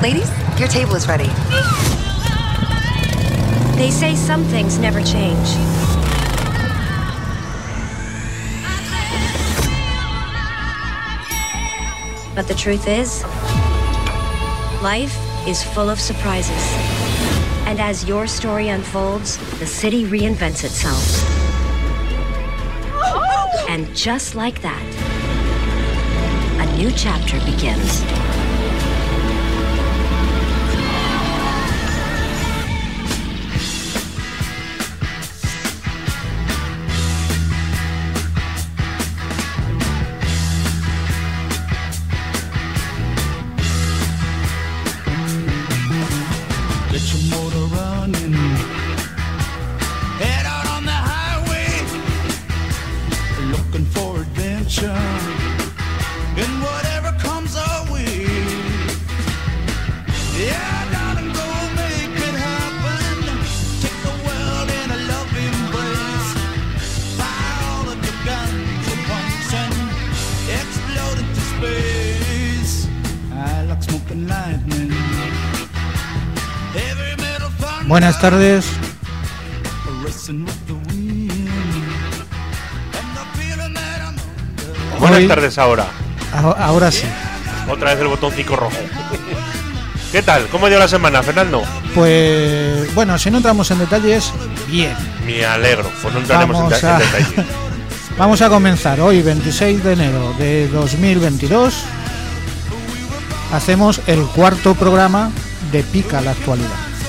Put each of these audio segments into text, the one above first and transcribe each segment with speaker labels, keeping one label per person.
Speaker 1: Ladies, your table is ready.
Speaker 2: They say some things never change. But the truth is, life is full of surprises. And as your story unfolds, the city reinvents itself. And just like that, a new chapter begins.
Speaker 3: Buenas tardes.
Speaker 4: Buenas tardes ahora.
Speaker 3: Ahora sí.
Speaker 4: Otra vez el botoncito rojo. ¿Qué tal? ¿Cómo ha ido la semana, Fernando?
Speaker 3: Pues bueno, si no entramos en detalles, bien.
Speaker 4: Me alegro, pues no entraremos en detalles.
Speaker 3: Vamos a comenzar hoy, 26 de enero de 2022. Hacemos el cuarto programa de Pica la Actualidad.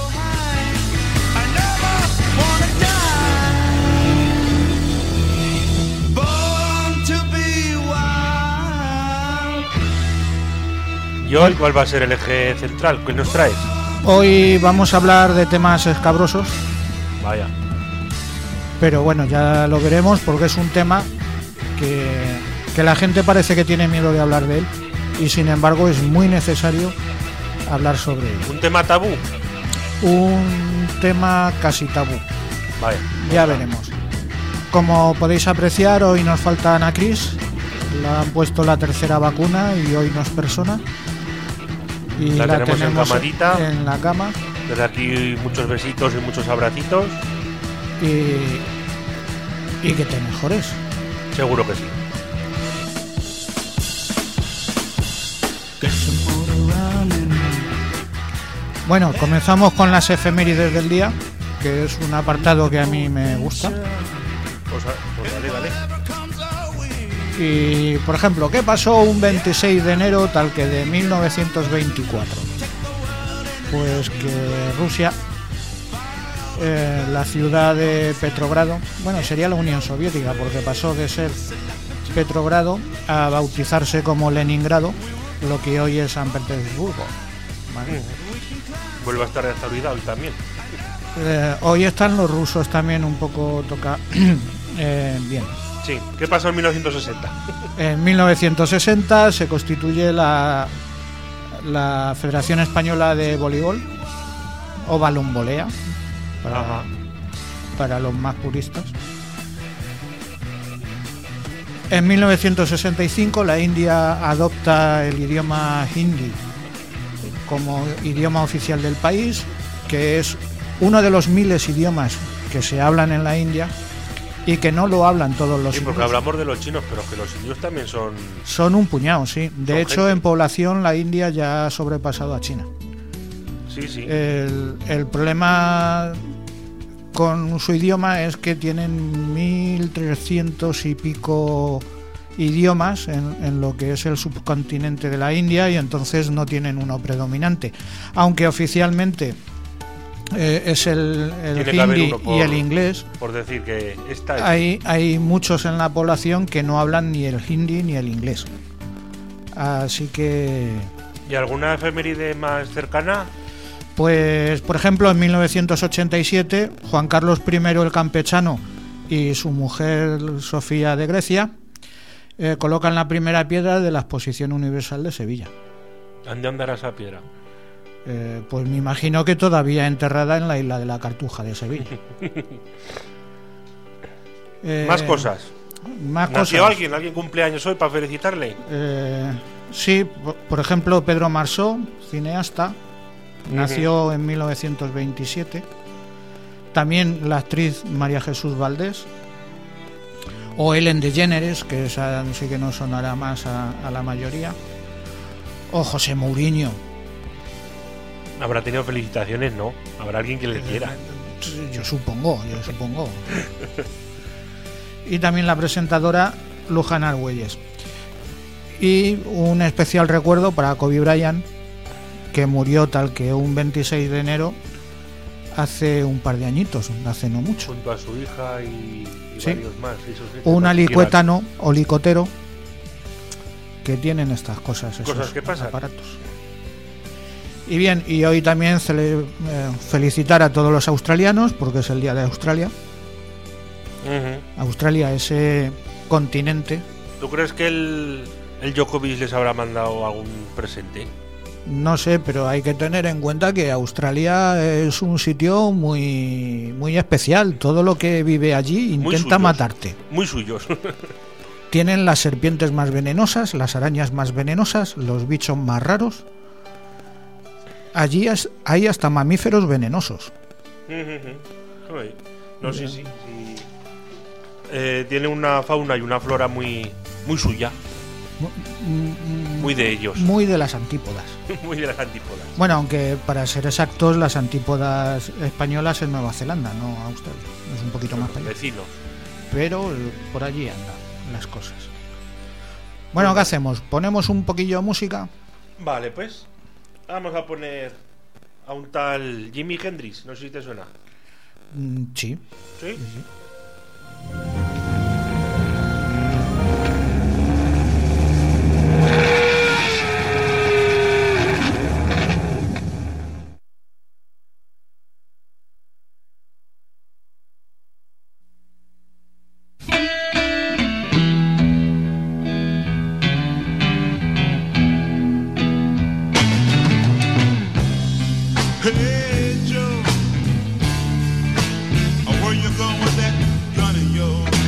Speaker 4: ¿Y hoy cuál va a ser el eje central? ¿Qué nos traes?
Speaker 3: Hoy vamos a hablar de temas escabrosos.
Speaker 4: Vaya.
Speaker 3: Pero bueno, ya lo veremos porque es un tema que la gente parece que tiene miedo de hablar de él y sin embargo es muy necesario hablar sobre él.
Speaker 4: ¿Un tema tabú?
Speaker 3: Un tema casi tabú.
Speaker 4: Vaya.
Speaker 3: Ya veremos. Como podéis apreciar, hoy nos falta Ana Cris. Le han puesto la tercera vacuna y hoy no es persona. Y
Speaker 4: la tenemos en camarita,
Speaker 3: en la cama.
Speaker 4: Desde aquí muchos besitos y muchos abracitos.
Speaker 3: Y que te mejores.
Speaker 4: Seguro que sí.
Speaker 3: Bueno, comenzamos con las efemérides del día, que es un apartado que a mí me gusta.
Speaker 4: Pues dale.
Speaker 3: Y, por ejemplo, ¿qué pasó un 26 de enero tal que de 1924? Pues que Rusia, la ciudad de Petrogrado, bueno, sería la Unión Soviética, porque pasó de ser Petrogrado a bautizarse como Leningrado, lo que hoy es San Petersburgo. ¿Vale?
Speaker 4: Vuelve a estar restaurado hoy también.
Speaker 3: Hoy están los rusos también un poco bien.
Speaker 4: Sí, ¿qué pasó en 1960? En
Speaker 3: 1960 se constituye la Federación Española de Voleibol, o balonvolea, para los más puristas. En 1965 la India adopta el idioma hindi como idioma oficial del país, que es uno de los miles de idiomas que se hablan en la India y que no lo hablan todos los indios.
Speaker 4: Sí, porque hablamos de los chinos, pero que los indios también
Speaker 3: son un puñado, sí. De hecho,
Speaker 4: gente.
Speaker 3: En población la India ya ha sobrepasado a China.
Speaker 4: Sí.
Speaker 3: El problema con su idioma es que tienen 1.300 y pico idiomas en lo que es el subcontinente de la India y entonces no tienen uno predominante. Aunque oficialmente es el hindi y el inglés.
Speaker 4: Por decir que
Speaker 3: hay muchos en la población que no hablan ni el hindi ni el inglés. Así que...
Speaker 4: ¿Y alguna efeméride más cercana?
Speaker 3: Pues, por ejemplo, en 1987, Juan Carlos I el Campechano y su mujer Sofía de Grecia colocan la primera piedra de la Exposición Universal de Sevilla.
Speaker 4: ¿Dónde andará esa piedra?
Speaker 3: Pues me imagino que todavía enterrada en la isla de la Cartuja de Sevilla.
Speaker 4: Más cosas.
Speaker 3: Más
Speaker 4: ¿Nació
Speaker 3: cosas.
Speaker 4: alguien cumpleaños hoy para felicitarle?
Speaker 3: Sí, por ejemplo, Pedro Marsó, cineasta, nació en 1927. También la actriz María Jesús Valdés. O Ellen DeGeneres, que esa sí que no sonará más a la mayoría. O José Mourinho.
Speaker 4: Habrá tenido felicitaciones, ¿no? Habrá alguien que le quiera.
Speaker 3: Yo supongo. Y también la presentadora Luján Argüelles. Y un especial recuerdo para Kobe Bryant, que murió tal que un 26 de enero hace un par de añitos, hace no mucho.
Speaker 4: Junto a su hija y
Speaker 3: sí,
Speaker 4: varios más.
Speaker 3: Un alicuetano o licotero que tienen estas cosas,
Speaker 4: cosas que pasan.
Speaker 3: Aparatos. Y bien, y hoy también felicitar a todos los australianos, porque es el día de Australia. Australia, ese continente.
Speaker 4: ¿Tú crees que el Djokovic les habrá mandado algún presente?
Speaker 3: No sé, pero hay que tener en cuenta que Australia es un sitio muy, muy especial. Todo lo que vive allí intenta matarte.
Speaker 4: Muy suyos.
Speaker 3: Tienen las serpientes más venenosas, las arañas más venenosas, los bichos más raros. Allí hay hasta mamíferos venenosos.
Speaker 4: No sé si tiene una fauna y una flora muy, muy suya. Muy de ellos.
Speaker 3: Muy de las antípodas.
Speaker 4: Muy de las antípodas.
Speaker 3: Bueno, aunque para ser exactos, las antípodas españolas en Nueva Zelanda, no Australia. Es un poquito más para allá.
Speaker 4: Vecinos.
Speaker 3: Pero por allí andan las cosas. Bueno, ¿qué hacemos? ¿Ponemos un poquillo de música?
Speaker 4: Vale, pues vamos a poner a un tal Jimi Hendrix. No sé si te suena.
Speaker 3: Sí.
Speaker 4: ¿Sí?
Speaker 3: Sí.
Speaker 1: Hey Joe, where you going with that gun of yours?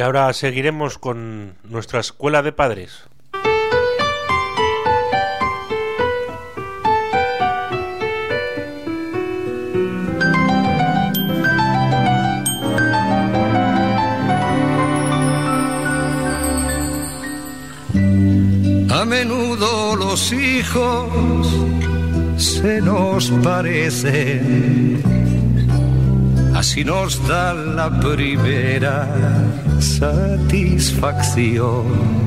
Speaker 4: Y ahora seguiremos con nuestra escuela de padres.
Speaker 1: A menudo los hijos se nos parecen, así nos da la primera satisfacción.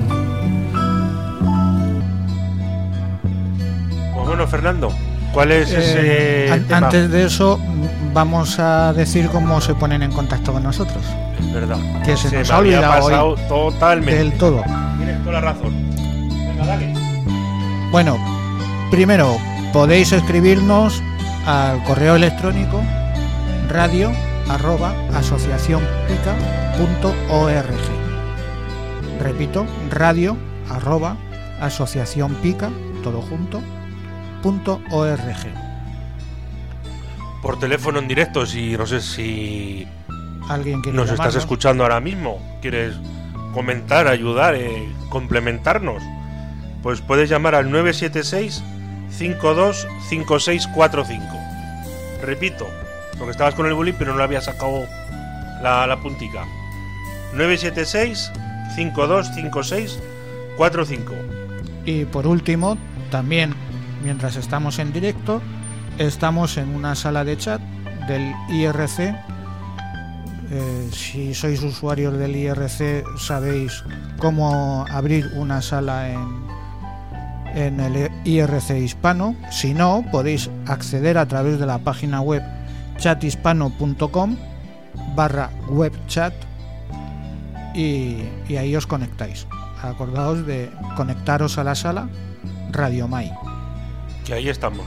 Speaker 4: Pues bueno, Fernando, ¿cuál es ese tema?
Speaker 3: Antes de eso, vamos a decir cómo se ponen en contacto con nosotros.
Speaker 4: Es verdad.
Speaker 3: Que se nos
Speaker 4: me
Speaker 3: ha
Speaker 4: había
Speaker 3: olvidado
Speaker 4: pasado
Speaker 3: hoy
Speaker 4: totalmente.
Speaker 3: del todo.
Speaker 4: Tienes toda la razón. Venga, dale.
Speaker 3: Bueno, primero podéis escribirnos al correo electrónico radio@asociacionpica.org. Repito, radio@asociacionpica, todo junto, .org.
Speaker 4: Por teléfono en directo, si no sé si
Speaker 3: Alguien quiere
Speaker 4: nos estás
Speaker 3: llamarnos.
Speaker 4: escuchando ahora mismo, quieres comentar, ayudar, complementarnos, pues puedes llamar al 976-525645. Repito, porque estabas con el boli pero no le había sacado la puntica. 976-525645.
Speaker 3: Y por último, también, mientras estamos en directo, estamos en una sala de chat del IRC. Si sois usuarios del IRC sabéis cómo abrir una sala en el IRC hispano. Si no, podéis acceder a través de la página web chathispano.com/webchat y ahí os conectáis. Acordaos de conectaros a la sala Radio Mai.
Speaker 4: Que ahí estamos.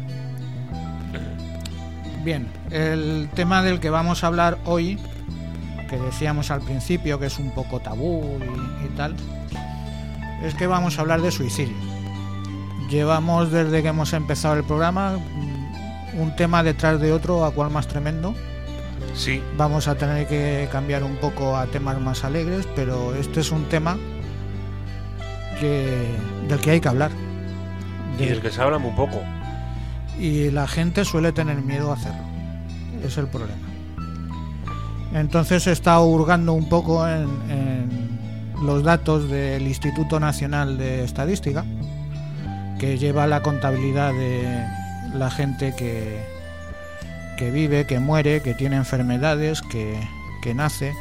Speaker 3: Bien, el tema del que vamos a hablar hoy, que decíamos al principio que es un poco tabú y tal, es que vamos a hablar de suicidio. Llevamos desde que hemos empezado el programa un tema detrás de otro, a cual más tremendo.
Speaker 4: Sí.
Speaker 3: Vamos a tener que cambiar un poco a temas más alegres, pero este es un tema del que hay que hablar.
Speaker 4: Y del que se habla muy poco.
Speaker 3: Y la gente suele tener miedo a hacerlo. Es el problema. Entonces he estado hurgando un poco en los datos del Instituto Nacional de Estadística, que lleva la contabilidad de la gente que vive, que muere, que tiene enfermedades, que nace.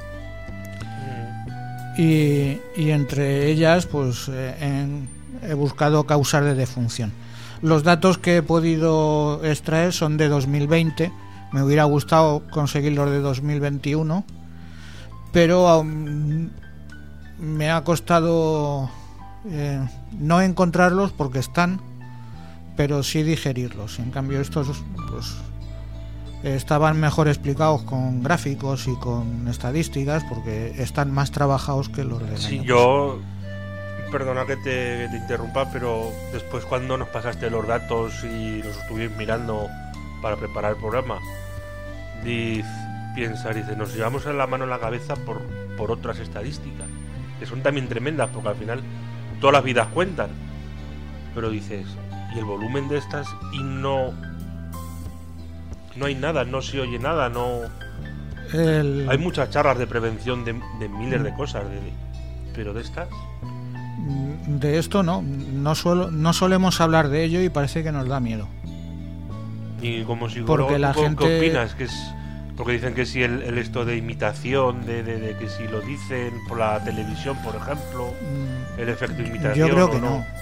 Speaker 3: Y entre ellas pues he buscado causas de defunción. Los datos que he podido extraer son de 2020. Me hubiera gustado conseguir los de 2021, pero aún me ha costado no encontrarlos porque están, pero sí digerirlos. En cambio estos pues estaban mejor explicados con gráficos y con estadísticas porque están más trabajados que los de
Speaker 4: Sí, yo... Perdona que te interrumpa, pero después cuando nos pasaste los datos y los estuvimos mirando para preparar el programa, dice, nos llevamos la mano en la cabeza por otras estadísticas, que son también tremendas, porque al final todas las vidas cuentan. Pero dices, y el volumen de estas, y no hay nada, no se oye nada, no... Hay muchas charlas de prevención de miles de cosas, pero de estas...
Speaker 3: De esto no solemos hablar de ello y parece que nos da miedo.
Speaker 4: Y como psicólogo,
Speaker 3: porque la gente...
Speaker 4: ¿qué opinas? Que es porque dicen que si el esto de imitación, de que si lo dicen por la televisión, por ejemplo, el efecto imitación.
Speaker 3: Yo creo que no.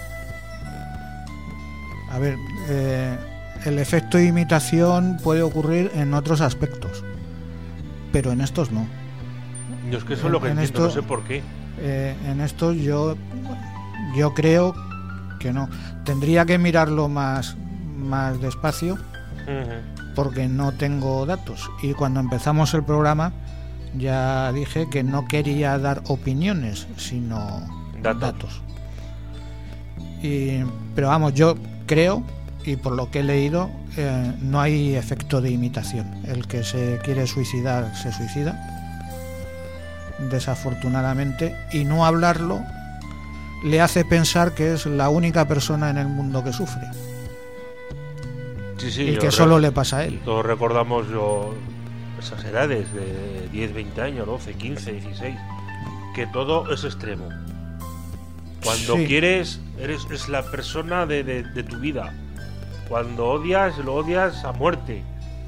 Speaker 3: A ver, el efecto de imitación puede ocurrir en otros aspectos, pero en estos no.
Speaker 4: Yo es que eso es lo que entiendo, no sé por qué.
Speaker 3: En esto yo creo que no. Tendría que mirarlo más despacio, porque no tengo datos. Y cuando empezamos el programa ya dije que no quería dar opiniones, sino datos. Pero vamos, yo creo, y por lo que he leído, no hay efecto de imitación. El que se quiere suicidar se suicida. desafortunadamente, y no hablarlo le hace pensar que es la única persona en el mundo que sufre.
Speaker 4: Sí,
Speaker 3: y que solo le pasa a él.
Speaker 4: Todos recordamos esas edades de 10, 20 años, 12, 15, 16, que todo es extremo. Cuando quieres, es la persona de tu vida. Cuando odias, lo odias a muerte.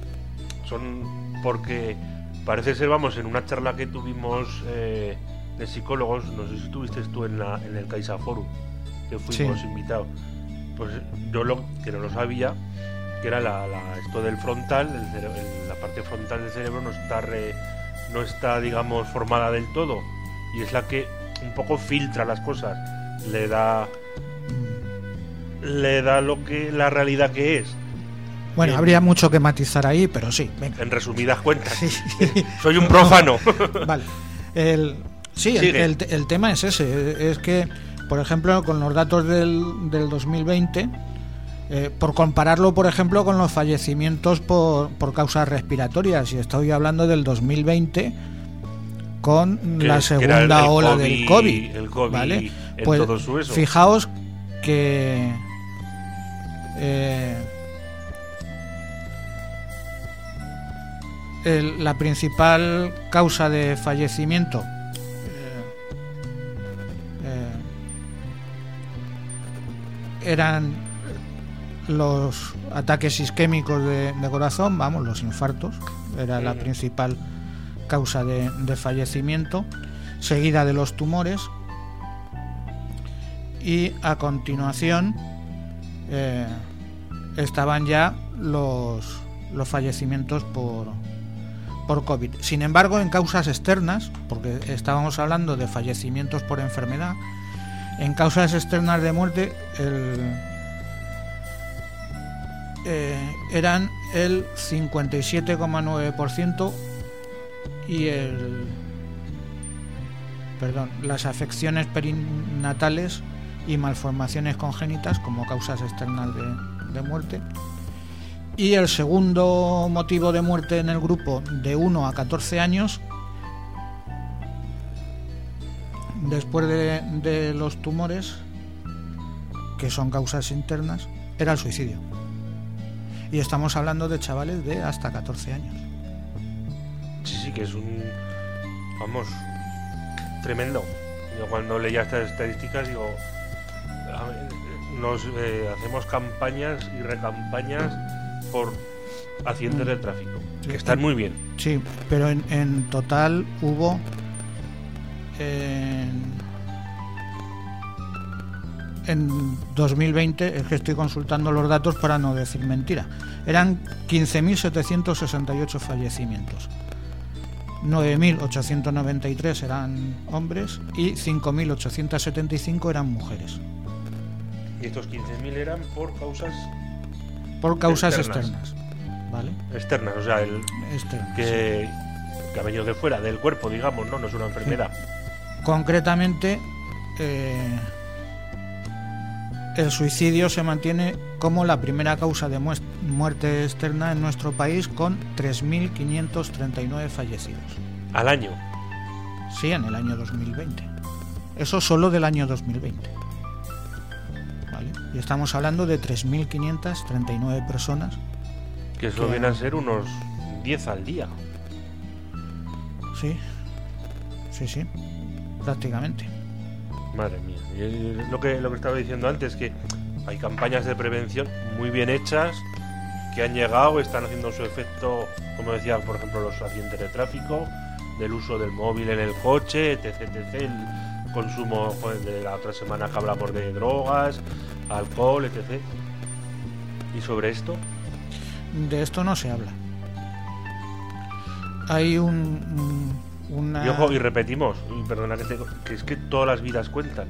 Speaker 4: Porque parece ser, vamos, en una charla que tuvimos de psicólogos, no sé si estuviste tú en el Caixa Forum, que fuimos invitados. Pues yo que no lo sabía, que era esto del frontal, la parte frontal del cerebro no está, digamos, formada del todo, y es la que un poco filtra las cosas, le da la realidad que es.
Speaker 3: Bueno, habría mucho que matizar ahí, pero sí, venga.
Speaker 4: En resumidas cuentas, soy un profano.
Speaker 3: Vale. El tema es ese, es que, por ejemplo, con los datos del 2020, por compararlo, por ejemplo, con los fallecimientos por causas respiratorias, y estoy hablando del 2020 con la segunda ola del COVID.
Speaker 4: El COVID,
Speaker 3: ¿vale?
Speaker 4: en
Speaker 3: pues
Speaker 4: todo su eso.
Speaker 3: Fijaos que la principal causa de fallecimiento eran los ataques isquémicos de corazón, vamos, los infartos, era la principal causa de fallecimiento, seguida de los tumores, y a continuación estaban ya los fallecimientos por COVID. Sin embargo, en causas externas, porque estábamos hablando de fallecimientos por enfermedad, en causas externas de muerte eran el 57,9% y las afecciones perinatales y malformaciones congénitas como causas externas de muerte. Y el segundo motivo de muerte en el grupo de 1 a 14 años, después de los tumores, que son causas internas, era el suicidio. Y estamos hablando de chavales de hasta 14 años.
Speaker 4: Sí, que es tremendo. Yo cuando leía estas estadísticas digo, hacemos campañas y recampañas por accidentes del tráfico, que están muy bien.
Speaker 3: Sí, pero en total hubo en 2020, es que estoy consultando los datos para no decir mentira, eran 15.768 fallecimientos. 9.893 eran hombres y 5.875 eran mujeres.
Speaker 4: Y estos 15.000 eran por causas externas.
Speaker 3: ¿Vale?
Speaker 4: Externas, o sea, que ha venido de fuera del cuerpo, digamos, no es una enfermedad.
Speaker 3: Concretamente, el suicidio se mantiene como la primera causa de muerte externa en nuestro país, con 3.539 fallecidos.
Speaker 4: ¿Al año?
Speaker 3: Sí, en el año 2020. Eso solo del año 2020. ¿Vale? Y estamos hablando de 3.539 personas.
Speaker 4: Que eso viene a ser unos 10 al día.
Speaker 3: Sí, prácticamente.
Speaker 4: Madre mía. Y lo que estaba diciendo antes, que hay campañas de prevención muy bien hechas, que han llegado, están haciendo su efecto, como decía, por ejemplo, los accidentes de tráfico, del uso del móvil en el coche, etc, el consumo de la otra semana que hablamos de drogas, alcohol, etc. ¿Y sobre esto?
Speaker 3: De esto no se habla. Hay una...
Speaker 4: Y ojo, y repetimos, perdona que es que todas las vidas cuentan.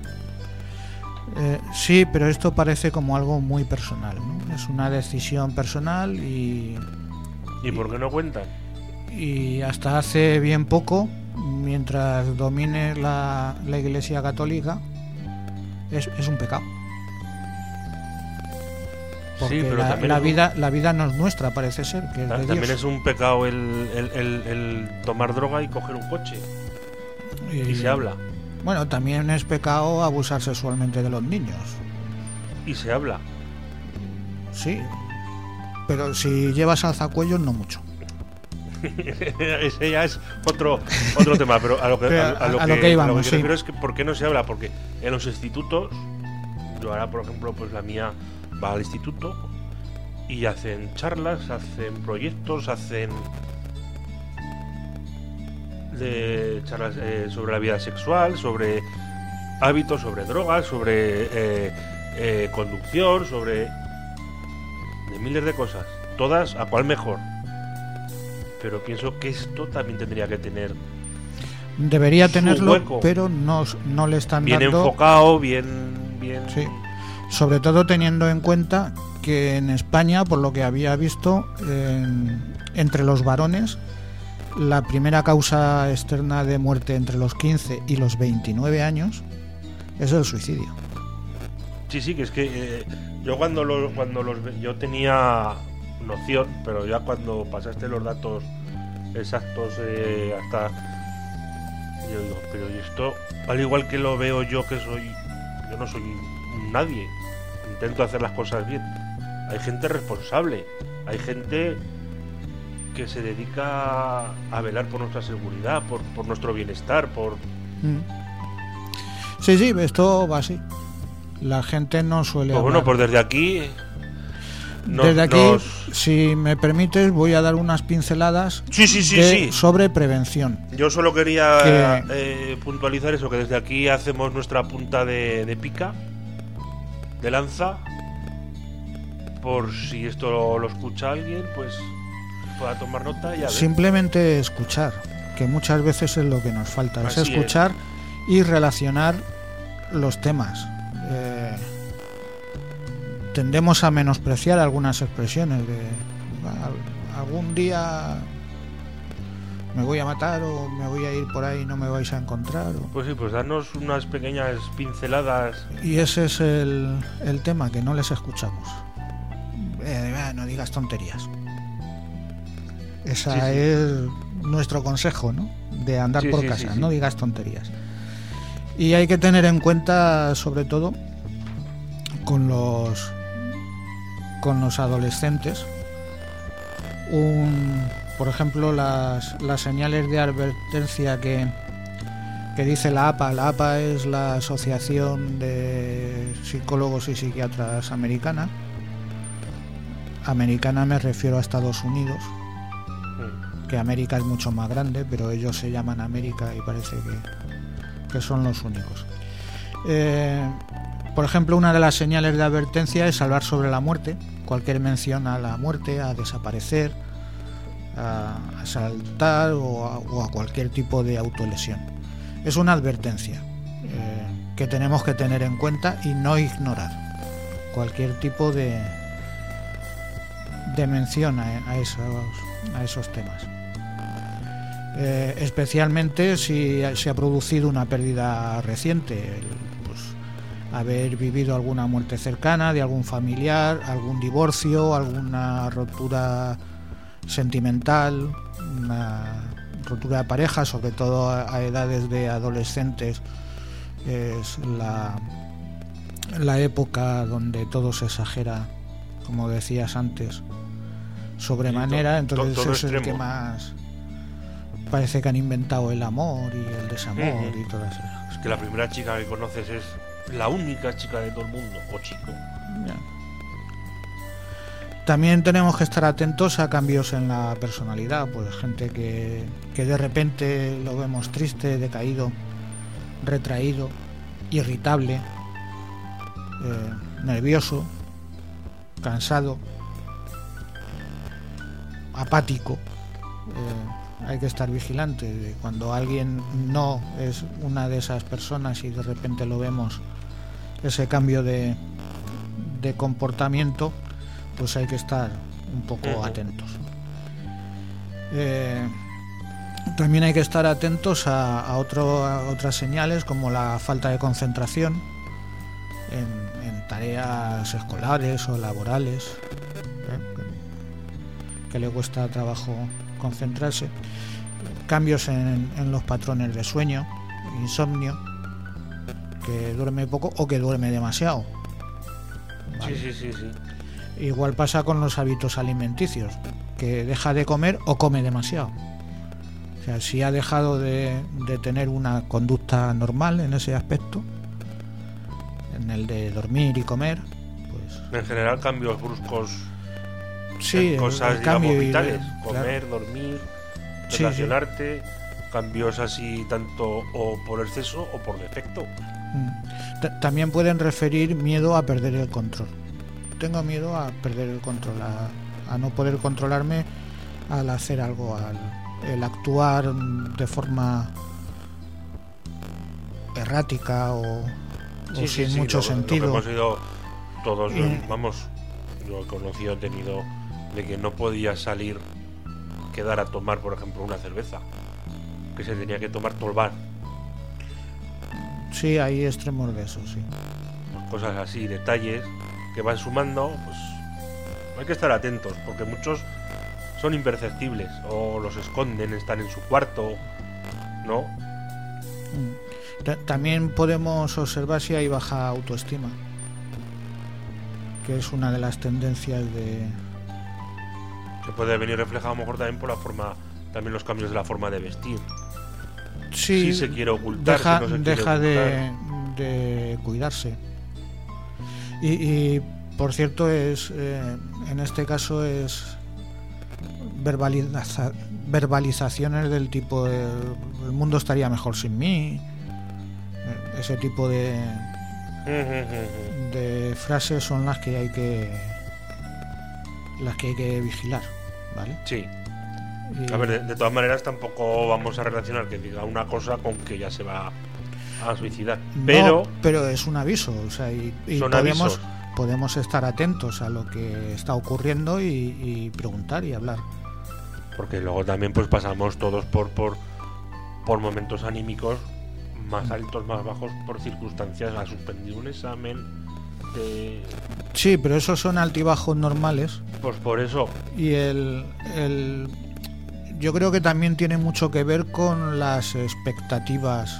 Speaker 3: Sí, pero esto parece como algo muy personal, ¿no? Es una decisión personal y
Speaker 4: por qué no cuentan?
Speaker 3: Y hasta hace bien poco, mientras domine la Iglesia Católica, es un pecado. Porque
Speaker 4: sí, pero
Speaker 3: la vida no es nuestra, parece ser, que es de
Speaker 4: también
Speaker 3: Dios.
Speaker 4: Es un pecado el tomar droga y coger un coche. Y se habla.
Speaker 3: Bueno, también es pecado abusar sexualmente de los niños.
Speaker 4: Y se habla.
Speaker 3: Sí, pero si llevas alzacuellos no mucho.
Speaker 4: Ese ya es otro tema, pero a lo que
Speaker 3: íbamos, sí.
Speaker 4: Pero es que ¿por qué no se habla? Porque en los institutos, yo ahora por ejemplo, pues la mía va al instituto y hacen charlas, hacen proyectos, hacen charlas sobre la vida sexual, sobre hábitos, sobre drogas, sobre conducción, sobre de miles de cosas, todas a cuál mejor. Pero pienso que esto también tendría que tener,
Speaker 3: debería tenerlo,
Speaker 4: hueco,
Speaker 3: pero no le están
Speaker 4: bien
Speaker 3: dando.
Speaker 4: Enfocado, bien.
Speaker 3: Sí. Sobre todo teniendo en cuenta que en España, por lo que había visto, entre los varones, la primera causa externa de muerte entre los 15 y los 29 años es el suicidio.
Speaker 4: Sí, que es que yo yo tenía noción, pero ya cuando pasaste los datos exactos hasta, yo digo, pero ¿y esto? Al igual que lo veo yo, yo no soy nadie, intento hacer las cosas bien. Hay gente responsable, hay gente que se dedica a velar por nuestra seguridad, por nuestro bienestar, por...
Speaker 3: Sí, esto va así. La gente no suele hablar.
Speaker 4: Bueno, pues desde aquí...
Speaker 3: si me permites, voy a dar unas pinceladas sobre prevención.
Speaker 4: Yo solo quería puntualizar eso, que desde aquí hacemos nuestra punta de pica, de lanza, por si esto lo escucha alguien, pues pueda tomar nota y a ver.
Speaker 3: Simplemente escuchar, que muchas veces es lo que nos falta, es
Speaker 4: Así
Speaker 3: escuchar y relacionar los temas. Tendemos a menospreciar algunas expresiones de algún día me voy a matar o me voy a ir por ahí y no me vais a encontrar.
Speaker 4: Pues sí, pues darnos unas pequeñas pinceladas.
Speaker 3: Y ese es el tema, que no les escuchamos. No digas tonterías. Esa es nuestro consejo, ¿no? De andar por casa, no digas tonterías. Y hay que tener en cuenta, sobre todo, con los adolescentes, por ejemplo, las señales de advertencia que dice la APA. La APA es la Asociación de Psicólogos y Psiquiatras Americana. Americana me refiero a Estados Unidos, que América es mucho más grande, pero ellos se llaman América y parece que son los únicos. Por ejemplo, una de las señales de advertencia es hablar sobre la muerte, cualquier mención a la muerte, a desaparecer, a saltar o a cualquier tipo de autolesión. Es una advertencia que tenemos que tener en cuenta y no ignorar cualquier tipo de mención a esos temas. Especialmente si se ha producido una pérdida reciente, haber vivido alguna muerte cercana de algún familiar, algún divorcio, alguna ruptura sentimental, una ruptura de pareja, sobre todo a edades de adolescentes. Es la época donde todo se exagera, como decías antes, sobremanera. Entonces
Speaker 4: todo
Speaker 3: es el que más parece que han inventado el amor y el desamor y todas esas cosas.
Speaker 4: Es que la primera chica que conoces es la única chica de todo el mundo, o chico.
Speaker 3: Ya. También tenemos que estar atentos a cambios en la personalidad, pues gente que de repente lo vemos triste, decaído, retraído, irritable, nervioso, cansado, apático. Hay que estar vigilante de cuando alguien no es una de esas personas y de repente lo vemos ese cambio de comportamiento, pues hay que estar un poco atentos. También hay que estar atentos a otras señales, como la falta de concentración en tareas escolares o laborales, que le cuesta trabajo concentrarse, cambios en los patrones de sueño, insomnio, que duerme poco o que duerme demasiado. ¿Vale?
Speaker 4: Sí.
Speaker 3: Igual pasa con los hábitos alimenticios, que deja de comer o come demasiado. O sea, si ha dejado de tener una conducta normal en ese aspecto, en el de dormir y comer, pues...
Speaker 4: En general, cambios bruscos
Speaker 3: sí,
Speaker 4: en cosas,
Speaker 3: el cambio
Speaker 4: vitales.
Speaker 3: claro.
Speaker 4: Comer, dormir, relacionarte, cambios así tanto o por exceso o por defecto.
Speaker 3: También pueden referir miedo a perder el control. Tengo miedo a perder el control, a no poder controlarme al hacer algo, el actuar de forma errática o sin mucho sentido.
Speaker 4: Lo que hemos ido todos, vamos, yo he conocido, he tenido, de que no podía salir, quedar a tomar, por ejemplo, una cerveza, que se tenía que tomar todo el bar.
Speaker 3: Sí, hay extremos de eso, sí.
Speaker 4: Cosas así, detalles que van sumando, pues hay que estar atentos, porque muchos son imperceptibles o los esconden, están en su cuarto, ¿no?
Speaker 3: También podemos observar si hay baja autoestima, que es una de las tendencias de...
Speaker 4: Se puede venir reflejado a lo mejor también por la forma, también los cambios de la forma de vestir.
Speaker 3: Sí,
Speaker 4: si se quiere ocultar,
Speaker 3: deja,
Speaker 4: si no se
Speaker 3: deja
Speaker 4: quiere
Speaker 3: de cuidarse. Y por cierto, en este caso es verbalizaciones del tipo el mundo estaría mejor sin mí, ese tipo de frases son las que hay que vigilar, ¿vale?
Speaker 4: Sí. A ver, de todas maneras tampoco vamos a relacionar que diga una cosa con que ya se va a suicidar.
Speaker 3: Pero es un aviso, o sea, y podemos estar atentos a lo que está ocurriendo y preguntar y hablar.
Speaker 4: Porque luego también pues pasamos todos por momentos anímicos más altos, más bajos, por circunstancias, a suspender un examen.
Speaker 3: Sí, pero esos son altibajos normales.
Speaker 4: Pues por eso.
Speaker 3: Y yo creo que también tiene mucho que ver con las expectativas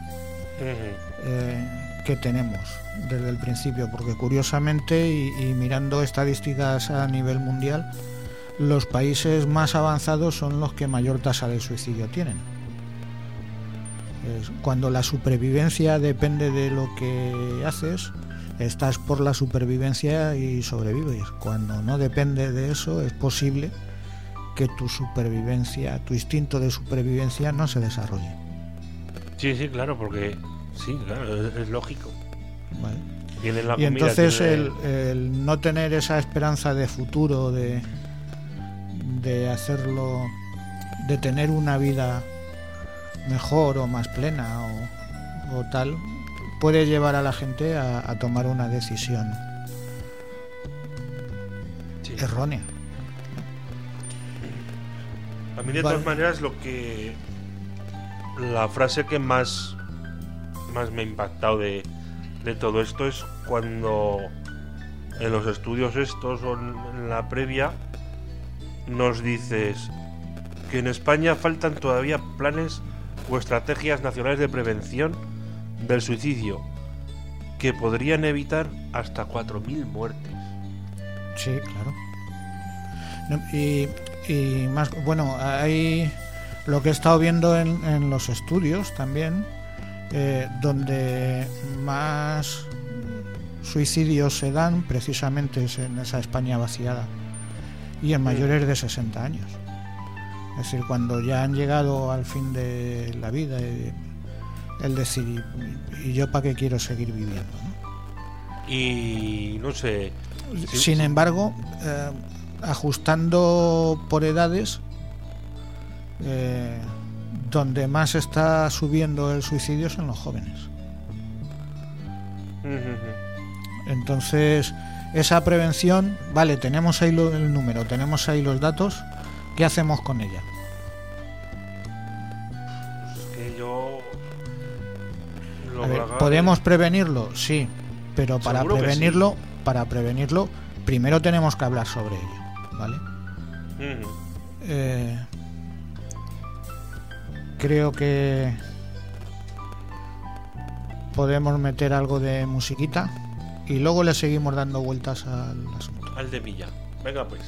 Speaker 3: que tenemos desde el principio, porque curiosamente y mirando estadísticas a nivel mundial, los países más avanzados son los que mayor tasa de suicidio tienen. Cuando la supervivencia depende de lo que haces, estás por la supervivencia y sobrevives. Cuando no depende de eso, es posible que tu instinto de supervivencia no se desarrolle.
Speaker 4: Sí, claro, porque sí, claro, es lógico.
Speaker 3: Vale.
Speaker 4: La
Speaker 3: y entonces el no tener esa esperanza de futuro, de hacerlo, de tener una vida mejor o más plena o tal, puede llevar a la gente a tomar una decisión errónea.
Speaker 4: A mí de todas maneras la frase que más me ha impactado de todo esto es cuando en los estudios estos o en la previa nos dices que en España faltan todavía planes o estrategias nacionales de prevención del suicidio que podrían evitar hasta 4.000 muertes.
Speaker 3: Sí, claro. Y más, bueno, hay lo que he estado viendo en los estudios también, donde más suicidios se dan precisamente es en esa España vaciada y en mayores de 60 años. Es decir, cuando ya han llegado al fin de la vida, el decir, ¿y yo para qué quiero seguir viviendo? ¿No?
Speaker 4: Y no sé.
Speaker 3: Sin embargo, ajustando por edades, donde más está subiendo el suicidio son los jóvenes. Entonces, esa prevención, vale, tenemos ahí el número, tenemos ahí los datos, ¿qué hacemos con ella?
Speaker 4: Pues es que yo...
Speaker 3: ¿podemos prevenirlo? Sí, pero para prevenirlo, primero tenemos que hablar sobre ello, ¿vale? Creo que podemos meter algo de musiquita y luego le seguimos dando vueltas al asunto.
Speaker 4: Al de Milla. Venga pues.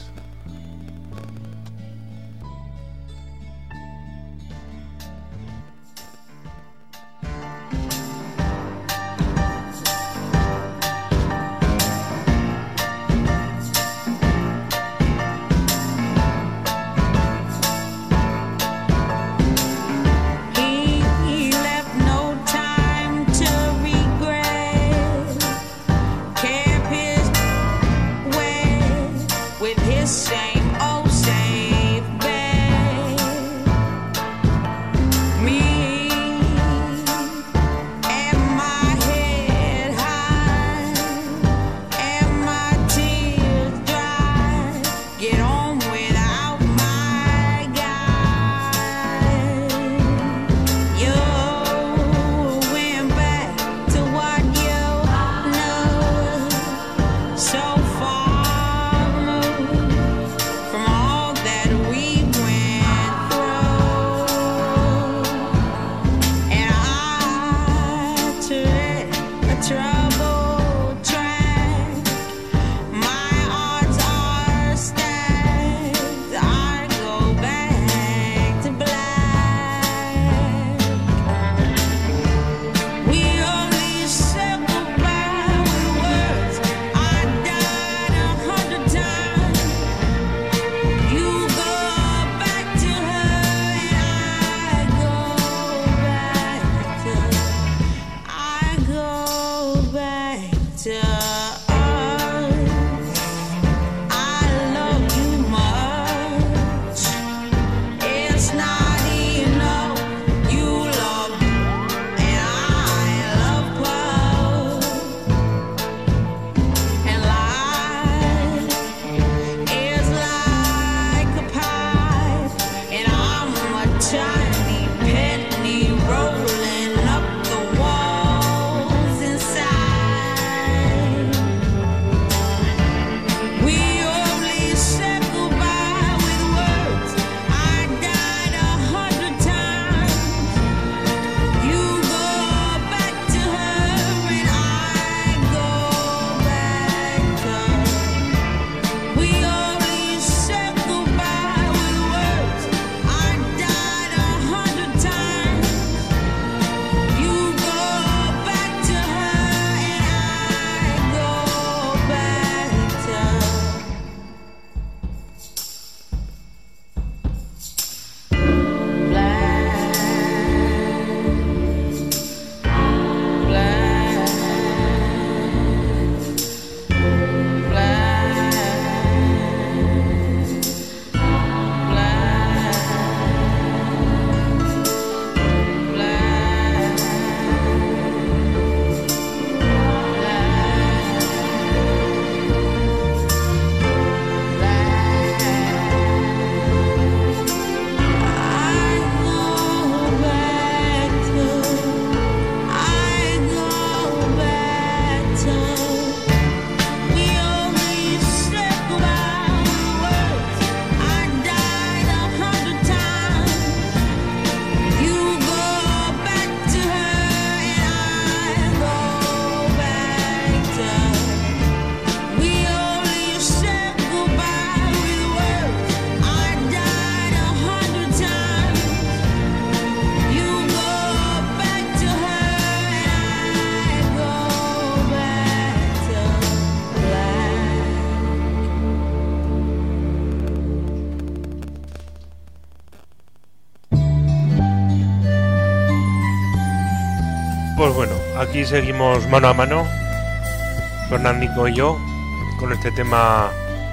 Speaker 4: Pues bueno, aquí seguimos mano a mano, Fernandico y yo, con este tema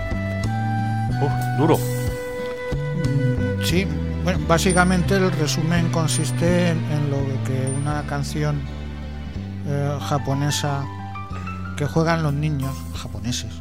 Speaker 4: duro.
Speaker 3: Sí, bueno, básicamente el resumen consiste en lo que una canción japonesa que juegan los niños japoneses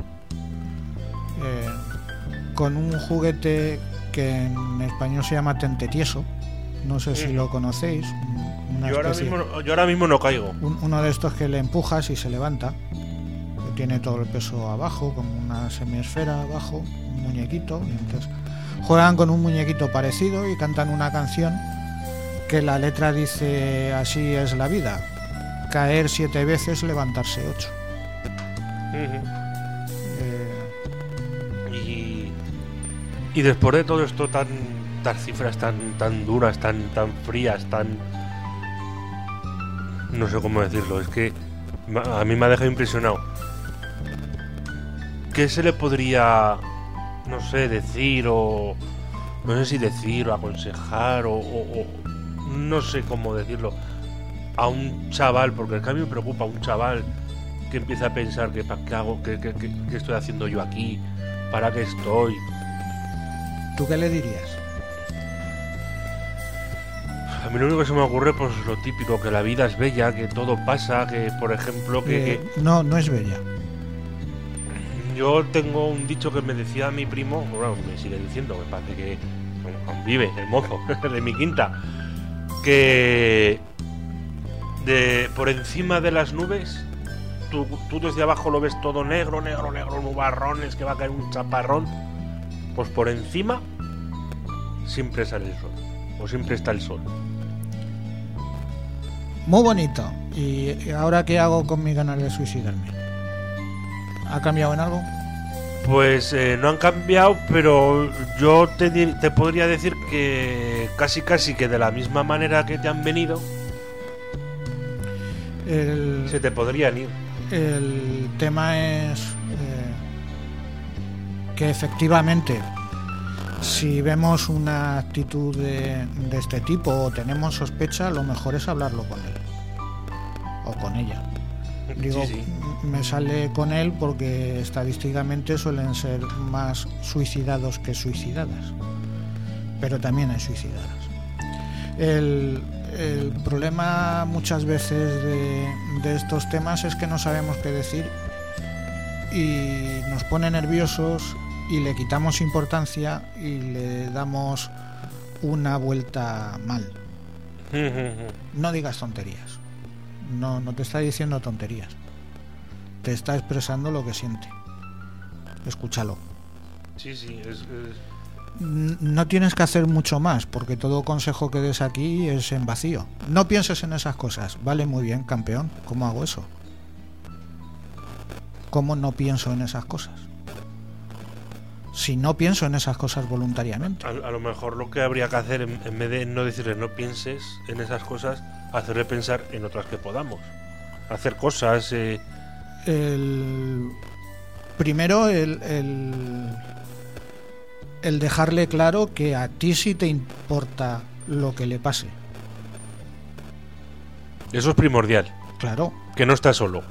Speaker 3: con un juguete que en español se llama tentetieso. No sé si lo conocéis.
Speaker 4: Yo ahora mismo no caigo.
Speaker 3: Uno de estos que le empujas y se levanta. Que tiene todo el peso abajo, como una semiesfera abajo, un muñequito. Y entonces juegan con un muñequito parecido y cantan una canción que la letra dice: así es la vida. caer 7 veces, levantarse 8.
Speaker 4: Y después de todo esto, las cifras tan duras, tan frías, no sé cómo decirlo, es que a mí me ha dejado impresionado. ¿Qué se le podría, no sé, decir o aconsejar o no sé cómo decirlo a un chaval? Porque es que a mí me preocupa un chaval que empieza a pensar que ¿para qué hago? ¿Qué estoy haciendo yo aquí? ¿Para qué estoy?
Speaker 3: ¿Tú qué le dirías?
Speaker 4: A mí lo único que se me ocurre, pues lo típico, que la vida es bella, que todo pasa, que por ejemplo
Speaker 3: No es bella.
Speaker 4: Yo tengo un dicho que me decía mi primo, bueno, me sigue diciendo, me parece que aún vive, el mozo de mi quinta, que por encima de las nubes, tú desde abajo lo ves todo negro, nubarrones, que va a caer un chaparrón. Pues por encima siempre sale el sol, o siempre está el sol.
Speaker 3: Muy bonito. ¿Y ahora qué hago con mi ganas de suicidarme? ¿Ha cambiado en algo?
Speaker 4: Pues no han cambiado, pero yo te podría decir que casi que de la misma manera que te han venido, se te podrían ir.
Speaker 3: El tema es que efectivamente, si vemos una actitud de este tipo o tenemos sospecha, lo mejor es hablarlo con él o con ella. Digo, sí. Me sale con él porque estadísticamente suelen ser más suicidados que suicidadas, pero también hay suicidadas. El problema muchas veces de estos temas es que no sabemos qué decir y nos pone nerviosos y le quitamos importancia y le damos una vuelta mal. No digas tonterías. No te está diciendo tonterías. Te está expresando lo que siente. Escúchalo.
Speaker 4: Sí,
Speaker 3: No tienes que hacer mucho más, porque todo consejo que des aquí es en vacío. No pienses en esas cosas. Vale, muy bien, campeón. ¿Cómo hago eso? ¿Cómo no pienso en esas cosas? Si no pienso en esas cosas voluntariamente.
Speaker 4: A lo mejor lo que habría que hacer, en vez de no decirle no pienses en esas cosas, hacerle pensar en otras que podamos. Hacer cosas.
Speaker 3: Primero, el dejarle claro que a ti sí te importa lo que le pase.
Speaker 4: Eso es primordial.
Speaker 3: Claro.
Speaker 4: Que no está solo.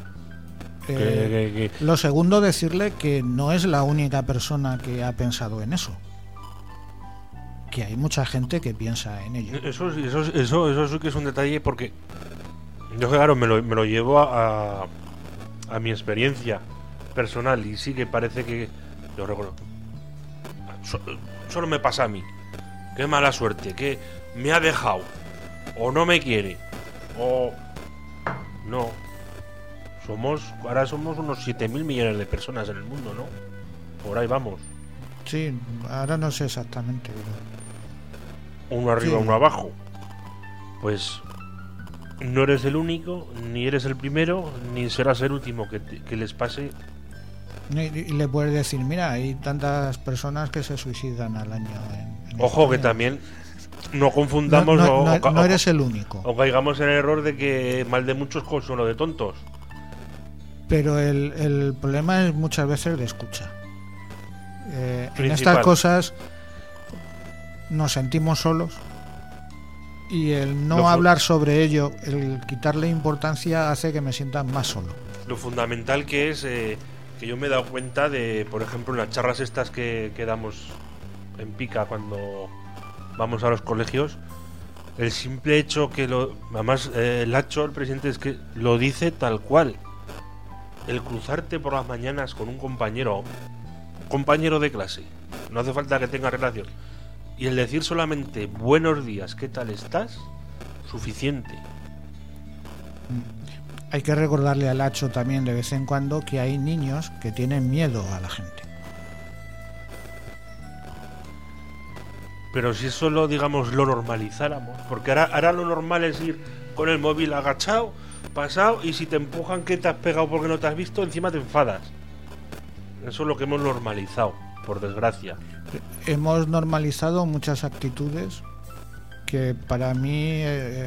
Speaker 3: Lo segundo, decirle que no es la única persona que ha pensado en eso. Que hay mucha gente que piensa en ello.
Speaker 4: Eso sí que es un detalle, porque yo, claro, me lo llevo a mi experiencia personal, y sí que parece que yo recuerdo. Solo me pasa a mí. Qué mala suerte, que me ha dejado, o no me quiere, o no. Ahora somos unos 7.000 millones de personas en el mundo, ¿no? Por ahí vamos.
Speaker 3: Sí, ahora no sé exactamente, pero...
Speaker 4: Uno arriba, sí. Uno abajo. Pues no eres el único, ni eres el primero, ni serás el último que les pase.
Speaker 3: Y le puedes decir, mira, hay tantas personas que se suicidan al año en
Speaker 4: Ojo, España. Que también no confundamos
Speaker 3: no eres el único.
Speaker 4: O caigamos en el error de que mal de muchos consuelo de tontos.
Speaker 3: Pero el problema es muchas veces de escucha. En estas cosas nos sentimos solos, y el no hablar sobre ello, el quitarle importancia, hace que me sienta más solo.
Speaker 4: Lo fundamental que es... que yo me he dado cuenta de, por ejemplo, en las charlas estas que damos en Pica cuando vamos a los colegios, el simple hecho que además Lacho, el presidente, es que lo dice tal cual. El cruzarte por las mañanas con un compañero de clase, no hace falta que tenga relación, y el decir solamente buenos días, ¿qué tal estás? Suficiente.
Speaker 3: Hay que recordarle a Lacho también de vez en cuando que hay niños que tienen miedo a la gente.
Speaker 4: Pero si eso lo, digamos, lo normalizáramos, porque ahora lo normal es ir con el móvil agachado, pasado, y si te empujan que te has pegado porque no te has visto, encima te enfadas. Eso es lo que hemos normalizado, por desgracia.
Speaker 3: Hemos normalizado muchas actitudes que para mí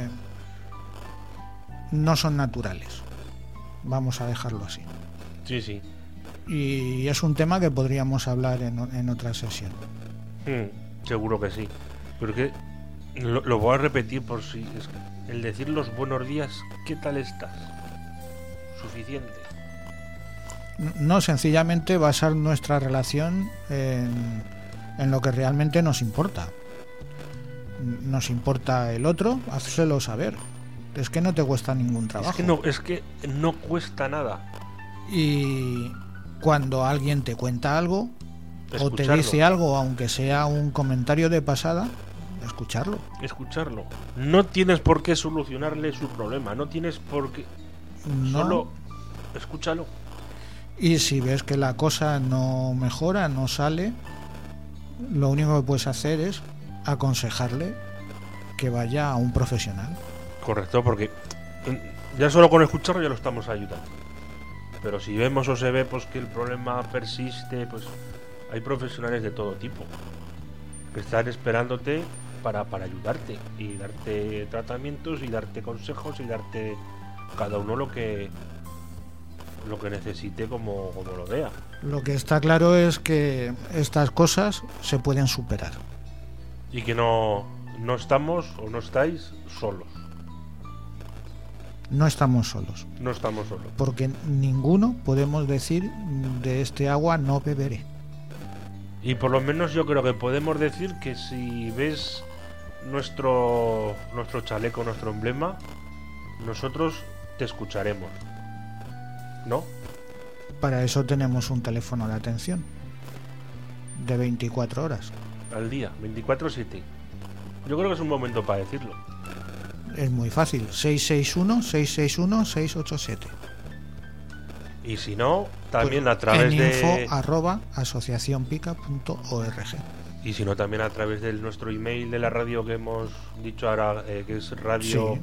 Speaker 3: no son naturales. Vamos a dejarlo así.
Speaker 4: Sí, sí.
Speaker 3: Y es un tema que podríamos hablar en otra sesión.
Speaker 4: Seguro que sí. Pero que lo voy a repetir por si es el decir los buenos días, ¿qué tal estás? Suficiente.
Speaker 3: No, sencillamente basar nuestra relación en lo que realmente nos importa. Nos importa el otro, hacérselo saber. Es que no te cuesta ningún trabajo.
Speaker 4: Es que no cuesta nada.
Speaker 3: Y cuando alguien te cuenta algo o te dice algo, aunque sea un comentario de pasada, escucharlo. No tienes por qué solucionarle su problema, no tienes por qué. No. Solo escúchalo. Y si ves que la cosa no mejora, no sale, lo único que puedes hacer es aconsejarle que vaya a un profesional. Correcto, porque ya solo con escucharlo ya lo estamos ayudando. Pero si vemos o se ve pues que el problema persiste, pues hay profesionales de todo tipo que están esperándote para ayudarte y darte tratamientos y darte consejos y darte cada uno lo que necesite como lo vea. Lo que está claro es que estas cosas se pueden superar. Y que no estamos o no estáis solos. No estamos solos. No estamos solos. Porque ninguno podemos decir de este agua no beberé. Y por lo menos yo creo que podemos decir que si ves nuestro chaleco, nuestro emblema, nosotros te escucharemos. ¿No? Para eso tenemos un teléfono de atención de 24 horas. Al día, 24/7. Yo creo que es un momento para decirlo. Es muy fácil, 661-661-687. Y si no, también pues a través de info@asociacionpica.org. Y si no, también a través de nuestro email de la radio que hemos dicho ahora, que es radio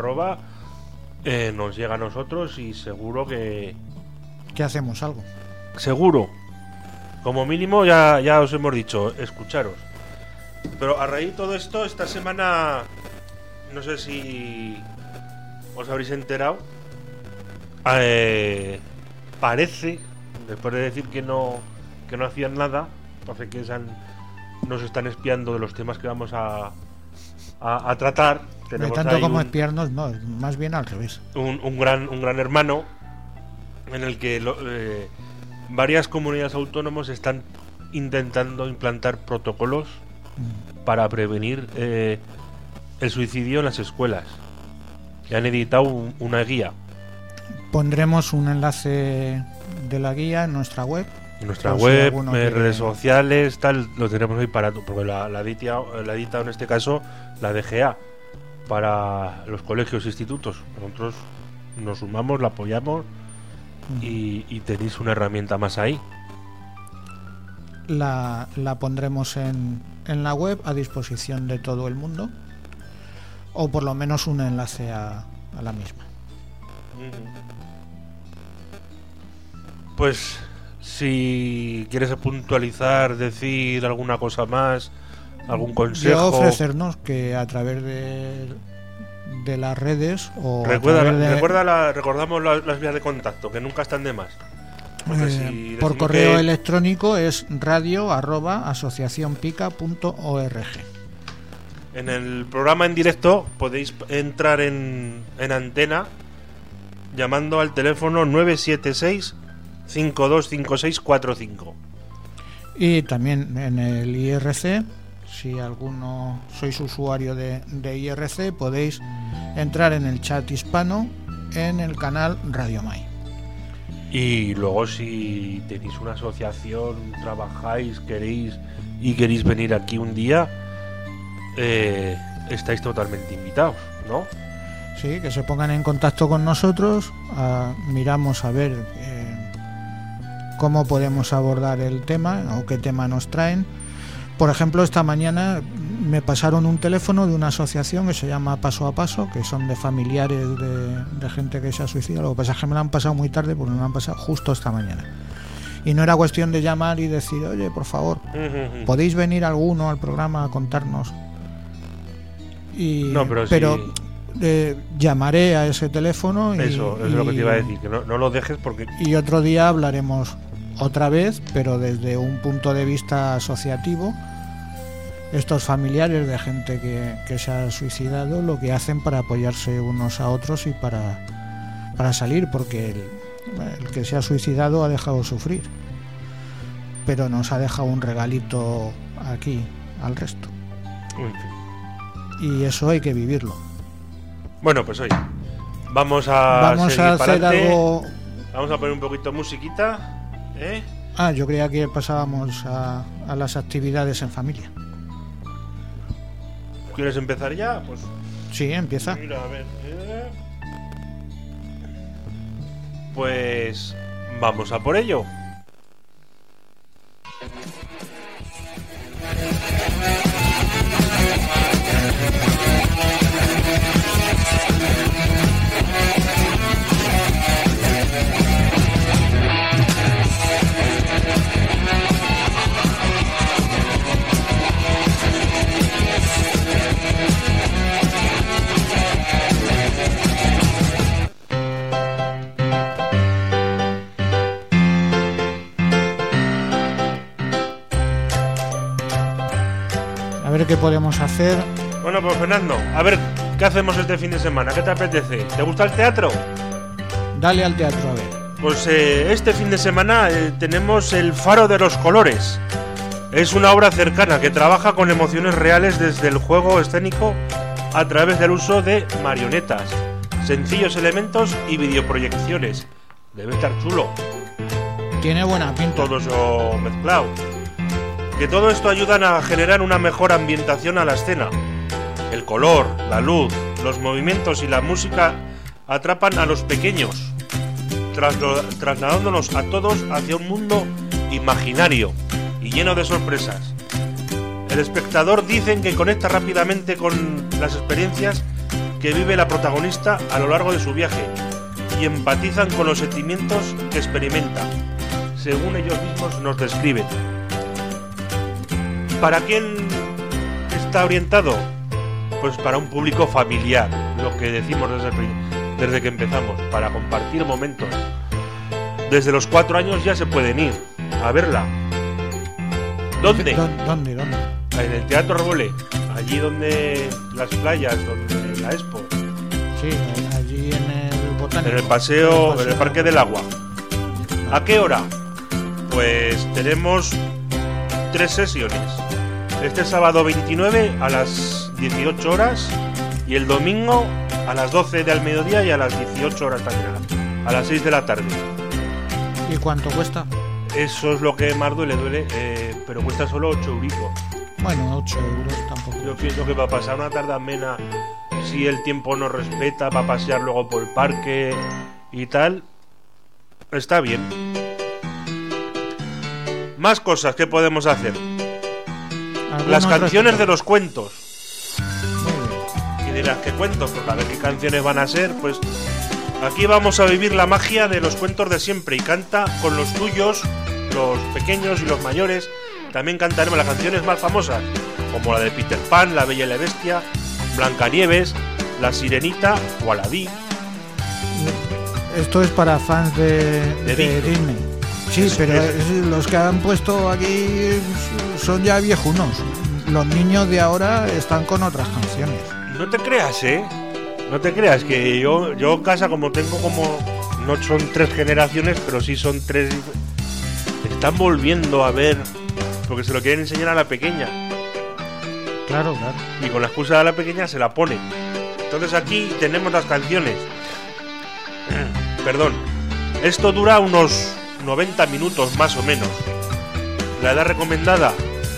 Speaker 3: @ nos llega a nosotros y seguro que hacemos algo. Seguro. Como mínimo ya os hemos dicho, escucharos. Pero a raíz de todo esto, esta semana, no sé si os habréis enterado, parece, después de decir que no hacían nada, parece que nos están espiando de los temas que vamos a tratar. Tenemos de tanto como espiarnos, no, más bien al revés. Un gran hermano en el que varias comunidades autónomas están intentando implantar protocolos para prevenir el suicidio en las escuelas. Y han editado una guía. Pondremos un enlace de la guía en nuestra web. En nuestra web, si redes sociales, tal, lo tenemos ahí para, porque la ha editado en este caso la DGA para los colegios e institutos. Nosotros nos sumamos, la apoyamos y tenéis una herramienta más ahí. La pondremos en la web a disposición de todo el mundo, o por lo menos un enlace a la misma. Pues si quieres puntualizar, decir alguna cosa más, algún consejo. Yo ofrecernos que a través de las redes o recordamos las vías de contacto, que nunca están de más. Si por correo electrónico es radio@asociacionpica.org. En el programa en directo podéis entrar en antena llamando al teléfono 976 525645. Y también en el IRC, si alguno sois usuario de IRC, podéis entrar en el chat hispano en el canal Radio Mai. Y luego si tenéis una asociación, trabajáis, queréis venir aquí un día, estáis totalmente invitados, ¿no? Sí, que se pongan en contacto con nosotros, miramos a ver cómo podemos abordar el tema o qué tema nos traen. Por ejemplo, esta mañana me pasaron un teléfono de una asociación que se llama Paso a Paso, que son de familiares de gente que se ha suicidado. Lo que pasa es que me lo han pasado muy tarde, porque me lo han pasado justo esta mañana. Y no era cuestión de llamar y decir, oye, por favor, ¿podéis venir alguno al programa a contarnos?
Speaker 4: No, pero
Speaker 3: llamaré a ese teléfono.
Speaker 4: Eso es lo que te iba a decir, que no lo dejes porque...
Speaker 3: Y otro día hablaremos otra vez, pero desde un punto de vista asociativo, estos familiares de gente que se ha suicidado, lo que hacen para apoyarse unos a otros y para salir, porque el que se ha suicidado ha dejado sufrir, pero nos ha dejado un regalito aquí al resto.
Speaker 4: En fin.
Speaker 3: Y eso hay que vivirlo.
Speaker 4: Bueno, pues oye, vamos a
Speaker 3: hacer algo.
Speaker 4: Vamos a poner un poquito de musiquita, ¿eh?
Speaker 3: Yo creía que pasábamos a las actividades en familia.
Speaker 4: ¿Quieres empezar ya? Pues
Speaker 3: sí, empieza.
Speaker 4: Mira, a ver. Pues vamos a por ello.
Speaker 3: A ver qué podemos hacer.
Speaker 4: Bueno, pues Fernando, a ver, ¿qué hacemos este fin de semana? ¿Qué te apetece? ¿Te gusta el teatro?
Speaker 3: Dale al teatro, a ver.
Speaker 4: Pues este fin de semana tenemos El Faro de los Colores. Es una obra cercana que trabaja con emociones reales desde el juego escénico a través del uso de marionetas, sencillos elementos y videoproyecciones. Debe estar chulo.
Speaker 3: Tiene buena pinta.
Speaker 4: Todo eso mezclado. Que todo esto ayudan a generar una mejor ambientación a la escena. El color, la luz, los movimientos y la música atrapan a los pequeños, trasladándonos a todos hacia un mundo imaginario y lleno de sorpresas. El espectador dicen que conecta rápidamente con las experiencias que vive la protagonista a lo largo de su viaje y empatizan con los sentimientos que experimenta, según ellos mismos nos describen. ¿Para quién está orientado? Pues para un público familiar, lo que decimos desde que empezamos, para compartir momentos. Desde los 4 años ya se pueden ir a verla. ¿Dónde?
Speaker 3: ¿Dónde?
Speaker 4: En el Teatro Arbolé, allí donde las playas, donde la Expo.
Speaker 3: Sí, allí en el Botánico.
Speaker 4: En el paseo, en el Parque del Agua. ¿A qué hora? Pues tenemos 3 sesiones. Este sábado 29 a las 18 horas y el domingo a las 12 del mediodía y a las 18 horas también, a las 6 de la tarde.
Speaker 3: ¿Y cuánto cuesta?
Speaker 4: Eso es lo que más duele, pero cuesta solo 8 euritos.
Speaker 3: Bueno, 8 euros tampoco.
Speaker 4: Yo pienso que para pasar una tarde amena, si el tiempo nos respeta, para pasear luego por el parque y tal, está bien. Más cosas que podemos hacer. Las canciones de los cuentos. Y dirás, ¿qué cuentos? Pues a ver qué canciones van a ser. Pues aquí vamos a vivir la magia de los cuentos de siempre. Y canta con los tuyos, los pequeños y los mayores. También cantaremos las canciones más famosas, como la de Peter Pan, La Bella y la Bestia, Blancanieves, La Sirenita o Aladín.
Speaker 3: Esto es para fans de Disney. Sí, pero los que han puesto aquí son ya viejunos. Los niños de ahora están con otras canciones.
Speaker 4: No te creas, No te creas que yo en casa, como tengo como... No son 3 generaciones, pero sí son 3... Están volviendo a ver... Porque se lo quieren enseñar a la pequeña.
Speaker 3: Claro.
Speaker 4: Y con la excusa de la pequeña se la ponen. Entonces aquí tenemos las canciones. Perdón. Esto dura unos 90 minutos más o menos. La edad recomendada: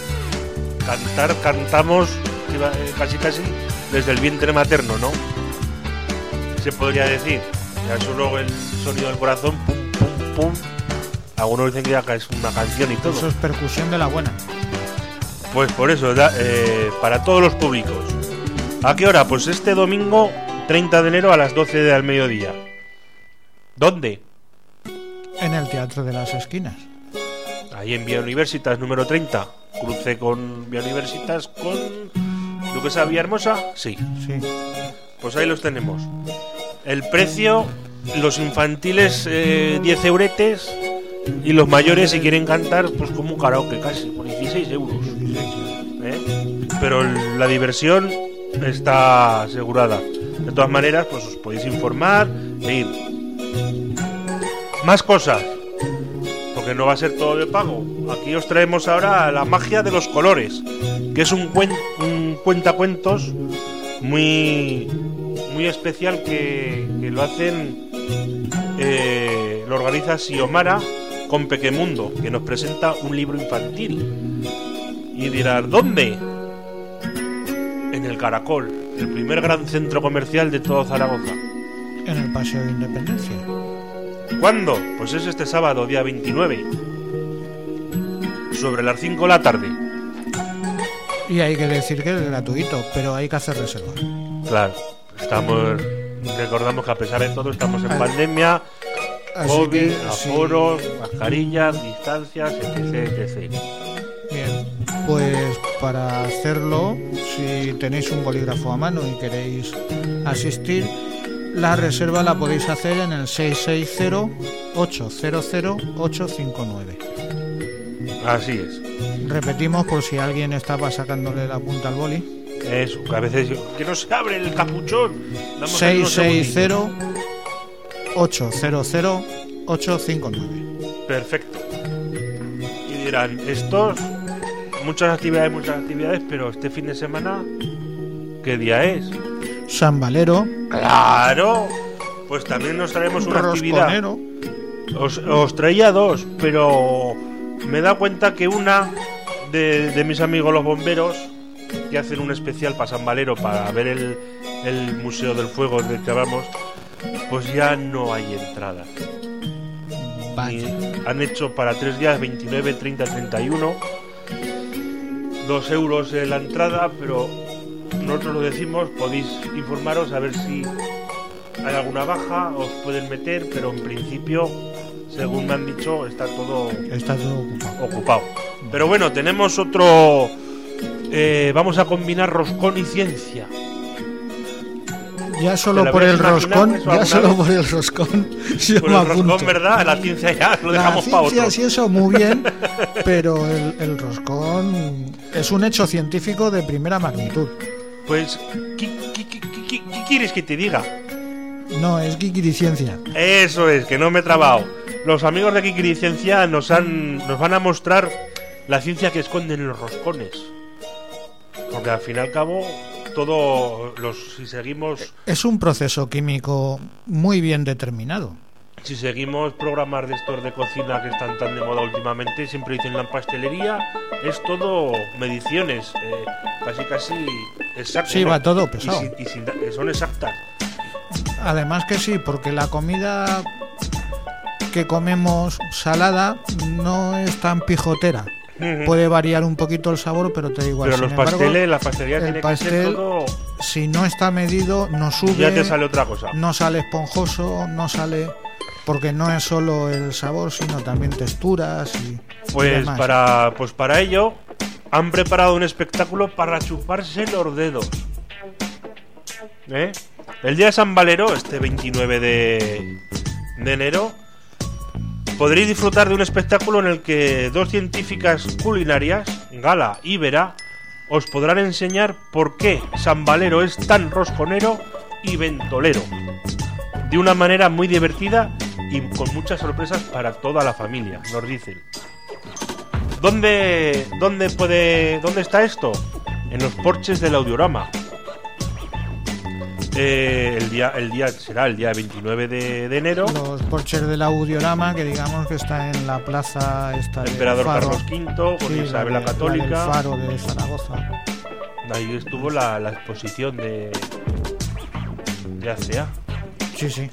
Speaker 4: cantamos casi desde el vientre materno, ¿no? Se podría decir. Ya solo el sonido del corazón, pum, pum, pum. Algunos dicen que ya es una canción y todo.
Speaker 3: Eso es percusión de la buena.
Speaker 4: Pues por eso, para todos los públicos. ¿A qué hora? Pues este domingo 30 de enero a las 12 del mediodía. ¿Dónde?
Speaker 3: En el Teatro de las Esquinas.
Speaker 4: Ahí en Vía Universitas número 30. Cruce con Vía Universitas con Duquesa Villahermosa. Sí.
Speaker 3: Sí.
Speaker 4: Pues ahí los tenemos. El precio, los infantiles 10 euretes y los mayores si quieren cantar pues como un karaoke casi, por 16 euros. Pero la diversión está asegurada. De todas maneras, pues os podéis informar e ir. Más cosas, porque no va a ser todo de pago. Aquí os traemos ahora la magia de los colores, que es un cuentacuentos muy especial que lo hacen, lo organiza Xiomara con Pequemundo, que nos presenta un libro infantil. Y dirás, ¿dónde? En el Caracol, el primer gran centro comercial de todo Zaragoza.
Speaker 3: En el Paseo de Independencia.
Speaker 4: ¿Cuándo? Pues es este sábado, día 29, sobre las 5 de la tarde.
Speaker 3: Y hay que decir que es gratuito, pero hay que hacer reserva.
Speaker 4: Claro, recordamos que a pesar de todo estamos en pandemia, COVID, aforos, mascarillas, distancias, etc.
Speaker 3: Bien, pues para hacerlo, si tenéis un bolígrafo a mano y queréis asistir, la reserva la podéis hacer en el 660-800-859.
Speaker 4: Así es.
Speaker 3: Repetimos por si alguien estaba sacándole la punta al boli.
Speaker 4: Eso, que a veces que no se abre el capuchón.
Speaker 3: 660-800-859.
Speaker 4: Perfecto. Y dirán, muchas actividades, pero este fin de semana, ¿qué día es?
Speaker 3: San Valero.
Speaker 4: ¡Claro! Pues también nos traemos una
Speaker 3: Rosconero.
Speaker 4: actividad. Os traía dos, pero me he dado cuenta que una de mis amigos los bomberos, que hacen un especial para San Valero para ver el Museo del Fuego del que hablamos, pues ya no hay entrada. Han hecho para 3 días, 29, 30, 31, 2 euros en la entrada, pero nosotros lo decimos, podéis informaros a ver si hay alguna baja, os pueden meter, pero en principio, según me han dicho, está todo ocupado. Pero bueno, tenemos otro, vamos a combinar roscón y ciencia.
Speaker 3: Ya solo por el roscón,
Speaker 4: Por el roscón, ¿verdad? La ciencia ya lo dejamos para otro.
Speaker 3: La ciencia sí, eso muy bien, pero el roscón es un hecho científico de primera magnitud.
Speaker 4: Pues, ¿qué quieres que te diga?
Speaker 3: No, es Kikiriciencia.
Speaker 4: Eso es, que no me he trabado. Los amigos de Kikiriciencia nos van a mostrar la ciencia que esconden los roscones. Porque al fin y al cabo, si seguimos...
Speaker 3: Es un proceso químico muy bien determinado.
Speaker 4: Si seguimos programas de estos de cocina que están tan de moda últimamente, siempre dicen la pastelería, es todo mediciones, casi exactas.
Speaker 3: Sí, ¿no? Va todo pesado.
Speaker 4: Y son exactas.
Speaker 3: Además que sí, porque la comida que comemos salada no es tan pijotera. Puede variar un poquito el sabor, pero te da igual.
Speaker 4: Pero la pastelería tiene que ser todo...
Speaker 3: Si no está medido, no sube.
Speaker 4: Ya te sale otra cosa.
Speaker 3: No sale esponjoso, no sale... Porque no es solo el sabor, sino también texturas y demás.
Speaker 4: Para ello han preparado un espectáculo para chuparse los dedos. El día de San Valero, este 29 de enero, podréis disfrutar de un espectáculo en el que 2 científicas culinarias, Gala y Vera, os podrán enseñar por qué San Valero es tan rosconero y ventolero, de una manera muy divertida y con muchas sorpresas para toda la familia, nos dicen. ¿Dónde está esto? En los porches del Audiorama. El día será el día 29 de enero.
Speaker 3: Los porches del Audiorama, que digamos que está en la plaza esta
Speaker 4: Emperador
Speaker 3: Faro.
Speaker 4: Carlos V, con Isabel la Católica.
Speaker 3: La del Faro de Zaragoza.
Speaker 4: Ahí estuvo la exposición de ACA.
Speaker 3: Sí.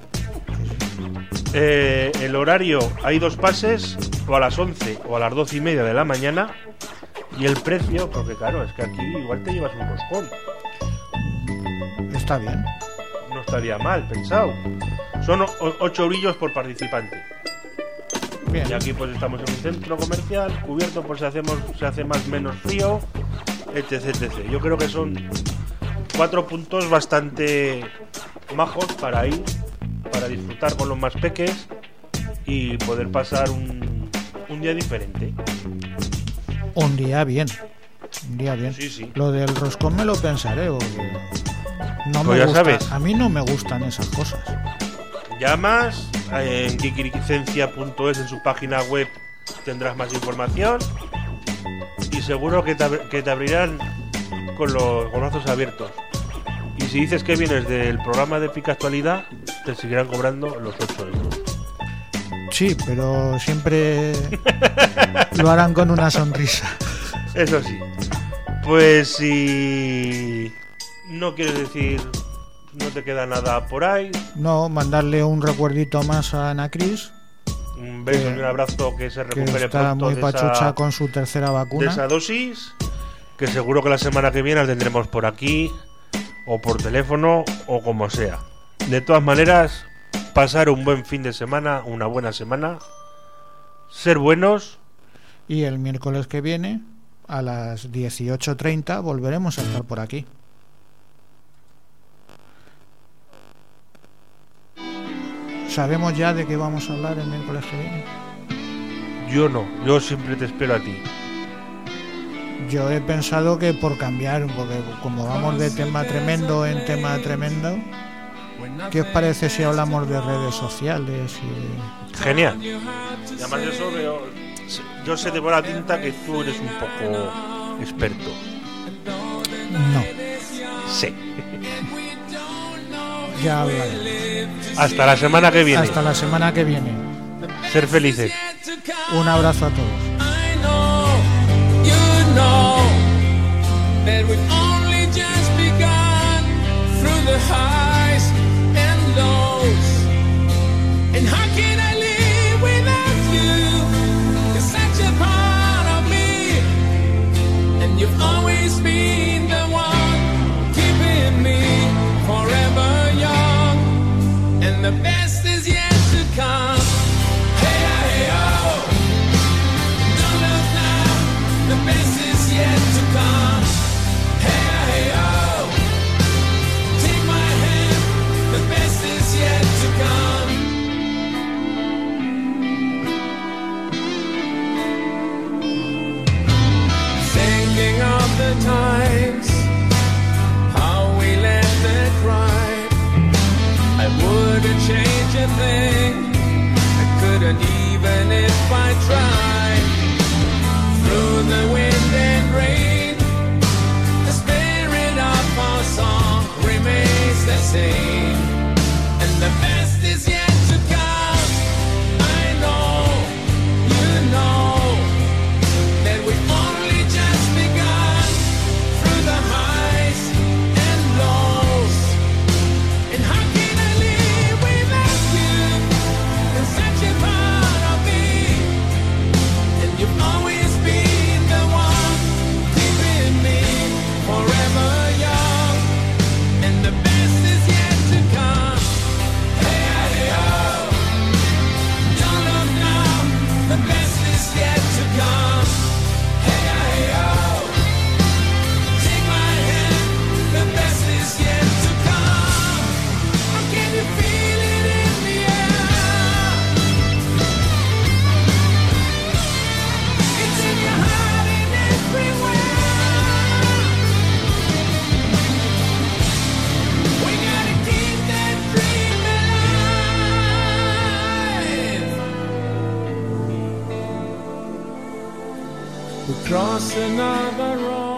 Speaker 4: El horario, hay 2 pases, o a las 11 o a las 12:30 de la mañana, Y el precio, porque claro, es que aquí igual te llevas un roscón.
Speaker 3: Está bien.
Speaker 4: No estaría mal pensado. Son 8 eurillos por participante.
Speaker 3: Bien.
Speaker 4: Y aquí pues estamos en un centro comercial, cubierto por si se hace más o menos frío, etc. Yo creo que son 4 puntos bastante majos para ir, para disfrutar con los más peques y poder pasar un día diferente.
Speaker 3: Un día bien.
Speaker 4: Sí.
Speaker 3: Lo del roscón me lo pensaré, porque no
Speaker 4: Pues
Speaker 3: me
Speaker 4: ya
Speaker 3: gusta.
Speaker 4: sabes.
Speaker 3: A mí no me gustan esas cosas.
Speaker 4: Llamas en kikirikicencia.es, en su página web tendrás más información y seguro que te abrirán con los brazos abiertos. Y si dices que vienes del programa de Pica Actualidad, te seguirán cobrando los 8 euros.
Speaker 3: Sí, pero siempre lo harán con una sonrisa.
Speaker 4: Eso sí. Pues si no quieres decir, no te queda nada por ahí.
Speaker 3: No, mandarle un recuerdito más a Ana Cris,
Speaker 4: Un beso y un abrazo, que se
Speaker 3: que
Speaker 4: recupere
Speaker 3: está
Speaker 4: pronto
Speaker 3: muy
Speaker 4: de
Speaker 3: pachucha con su tercera
Speaker 4: de
Speaker 3: vacuna.
Speaker 4: esa dosis. Que seguro que la semana que viene la tendremos por aquí, o por teléfono, o como sea. De todas maneras, pasar un buen fin de semana, una buena semana, ser buenos.
Speaker 3: Y el miércoles que viene, a las 18:30, volveremos a estar por aquí. ¿Sabemos ya de qué vamos a hablar el miércoles que viene?
Speaker 4: Yo no, yo siempre te espero a ti.
Speaker 3: Yo he pensado que por cambiar, porque como vamos de tema tremendo en tema tremendo, ¿qué os parece si hablamos de redes sociales?
Speaker 4: Genial. Y además de eso yo sé de buena tinta que tú eres un poco experto.
Speaker 3: No,
Speaker 4: Sí.
Speaker 3: ya hablaré.
Speaker 4: Hasta la semana que viene.
Speaker 3: Hasta la semana que viene.
Speaker 4: Ser felices.
Speaker 3: Un abrazo a todos.
Speaker 5: That we've only just begun through the highs and lows. And how can I live without you? You're such a part of me, and you've always been the one keeping me forever young. And the best is yet to come. Hey, hey, oh, don't look now. The best is yet to come. Hey, oh, take my hand, the best is yet to come. Thinking of the times, how we left the crime, I wouldn't change a thing, I couldn't even if I tried. Through the wind and rain, our song remains the same, and the best is yet to come. I know, you know, that we've only just begun through the highs and lows. And how can I live without you? You're such a part of me, and you've always been the one keeping me forever. The best is yet to come. Hey, hey, oh, don't look now. The best is yet to come. Hey, hey, oh, take my hand. The best is yet to come. How can you feel it in the air? It's in your heart and everywhere. Cross another road.